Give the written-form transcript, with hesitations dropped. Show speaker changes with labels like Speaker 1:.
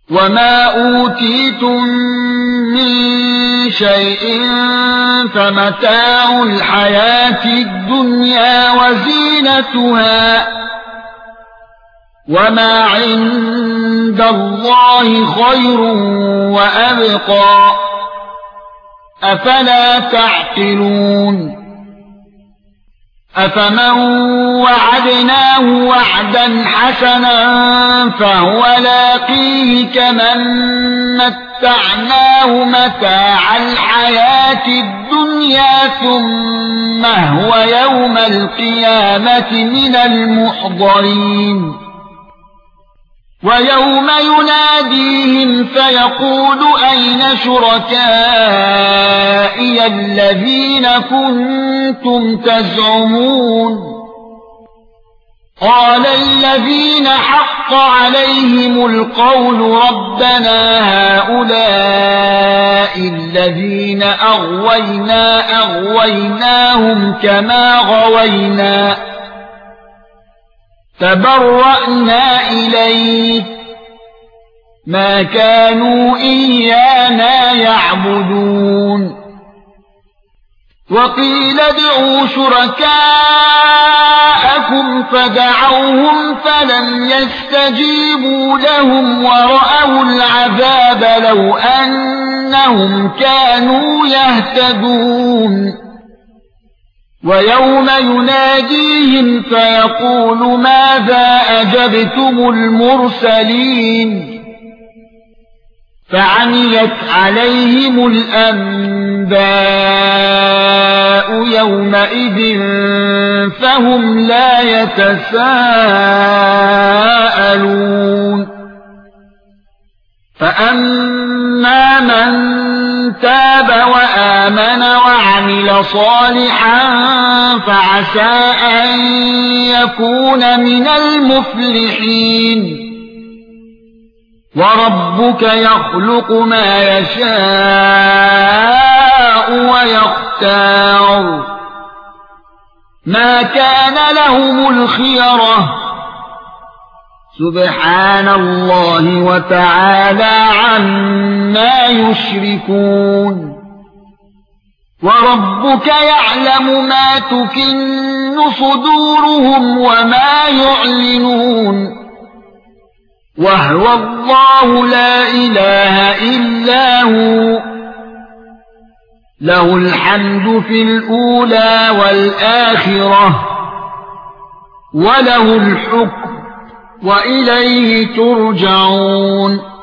Speaker 1: وما اوتيتم من شيء فمتاع الحياة الدنيا وزينتها وما عند الله خير وأبقى أفلا تعقلون أفمن وعدناه وعدا حسنا فهو لاقيه كمن متعناه متاع الحياة الدنيا ثم هو يوم القيامة من المحضرين ويوم يناديهم فيقول أين شركائي الذين كنتم تزعمون قال الذين حق عليهم القول ربنا هؤلاء الذين أغويناهم كما غوينا تبرأنا إليه ما كانوا إيانا يعبدون وقيل ادعوا شركاءكم فدعوهم فلم يستجيبوا لهم ورأوا العذاب لو أنهم كانوا يهتدون ويوم يناديهم فيقول ماذا أجبتم المرسلين فعميت عليهم الأنباء يومئذ فهم لا يتساءلون فأما من تاب وآمن وعمل صالحا فعسى أن يكون من المفلحين وربك يخلق ما يشاء ويختار ما كان لهم الخيرة سبحان الله وتعالى عما يشركون وربك يعلم ما تكن صدورهم وما يعلنون وهو الله لا إله إلا هو له الحمد في الأولى والآخرة وله الحكم وإليه ترجعون